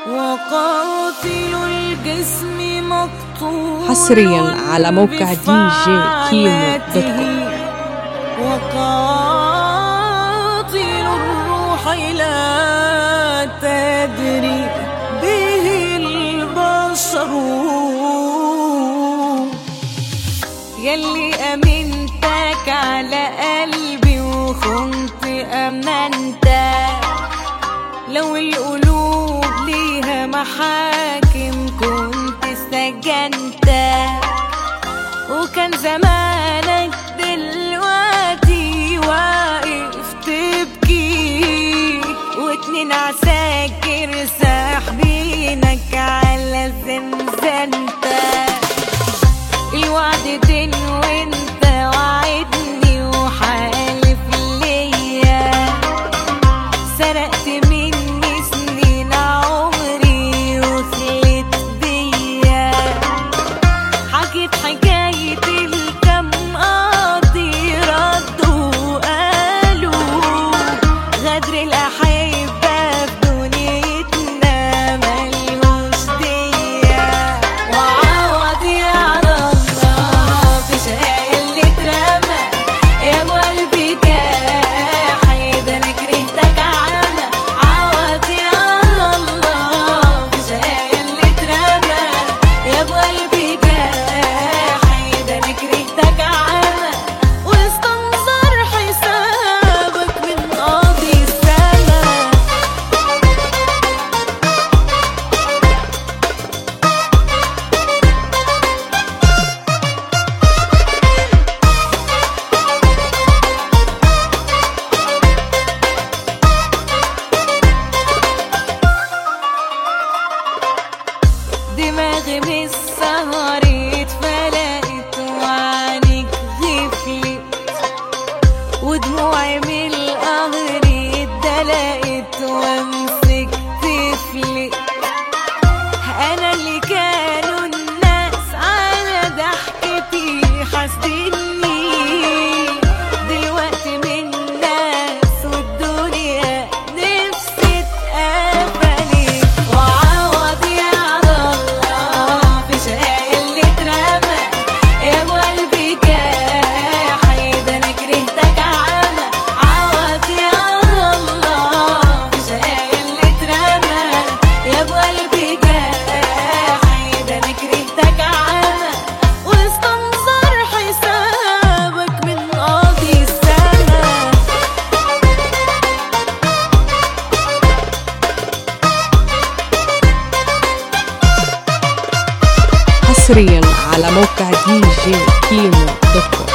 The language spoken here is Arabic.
وقاتل الجسم مقتول حصريا على موقع djkimo.com. وقاتل الروح لا تدري به البشر، يلي أمنتك على قلبي وخنت أمنتك. لو القلوب ليها محاكم كنت سجنت، وكان زمانك دلوقتي واقف تبكي، واتنين عساكر ساحبينك على زنزانتك. الوعدتين وانت وعدني وحالف ليا، سرقت مني سنين عمري وخلت بيا. حكيت حكاية الكم قاضي ردوا وقالوا غدر الأحبة في دنيتنا ملهوش ديا. وعوض يا الله في شقايا اللي اترمى، يا قلبي كاحد أنا كرهتك عمى. عوض يا الله في شقايا اللي اترمى، يا قلبي كاحد أنا كرهتك عمى. واستنظر حسابك من قاضي السما. دماغي من السهر اتفلقت وعينيك غفلت، ودموعي من القهر اتدلقت وامسك تفلت. انا اللي كانوا الناس على ضحكتي حاسدني، دلوقتي من الناس والدنيا نفسي اتقفلت. وعوض يا الله في شقايا اللي اترمى، يا قلبي كاحد انا كرهتك عمى. عوض يا الله في شقايا اللي اترمى، يا قلبي كاحد انا كرهتك عمى. واستنظر حسابك من قاضي السما. حصريا على موقع djkimo.com.